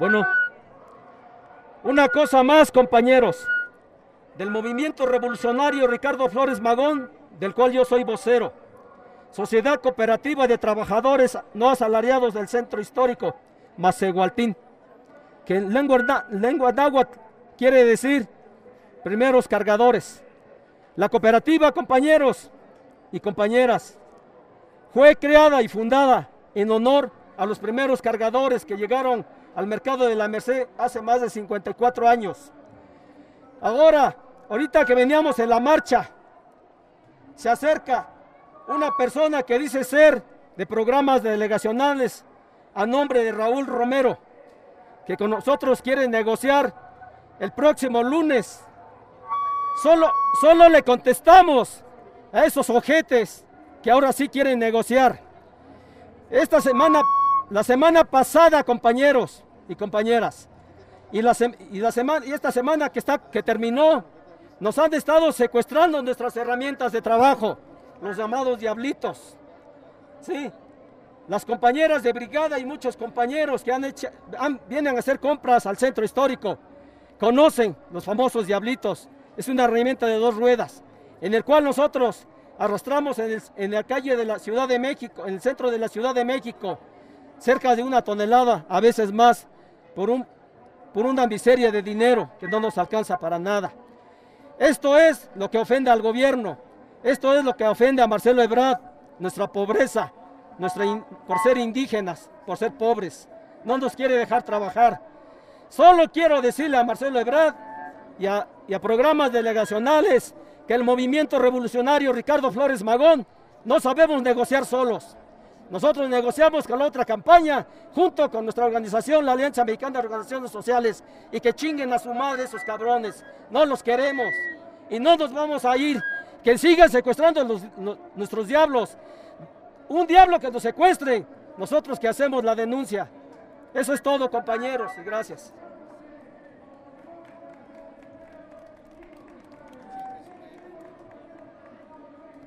Bueno, una cosa más, compañeros, del movimiento revolucionario Ricardo Flores Magón, del cual yo soy vocero, Sociedad Cooperativa de Trabajadores No Asalariados del Centro Histórico, Macehualtín, que en lengua náhuatl quiere decir primeros cargadores. La cooperativa, compañeros y compañeras, fue creada y fundada en honor a los primeros cargadores que llegaron al mercado de la Merced hace más de 54 años. Ahorita que veníamos en la marcha, se acerca una persona que dice ser de programas delegacionales a nombre de Raúl Romero, que con nosotros quiere negociar el próximo lunes. Solo le contestamos a esos ojetes que ahora sí quieren negociar. La semana pasada, compañeros y compañeras, y esta semana que terminó, nos han estado secuestrando nuestras herramientas de trabajo, los llamados diablitos. Sí, las compañeras de brigada y muchos compañeros que vienen a hacer compras al centro histórico, conocen los famosos diablitos. Es una herramienta de 2 ruedas, en el cual nosotros arrastramos en la calle de la Ciudad de México, en el centro de la Ciudad de México, cerca de 1 tonelada, a veces más, por una miseria de dinero que no nos alcanza para nada. Esto es lo que ofende al gobierno, esto es lo que ofende a Marcelo Ebrard, nuestra pobreza, por ser indígenas, por ser pobres, no nos quiere dejar trabajar. Solo quiero decirle a Marcelo Ebrard y a programas delegacionales que el movimiento revolucionario Ricardo Flores Magón no sabemos negociar solos. Nosotros negociamos con la otra campaña, junto con nuestra organización, la Alianza Mexicana de Organizaciones Sociales, y que chinguen a su madre esos cabrones. No los queremos y no nos vamos a ir. Que sigan secuestrando nuestros diablos. Un diablo que nos secuestre, nosotros que hacemos la denuncia. Eso es todo, compañeros, y gracias.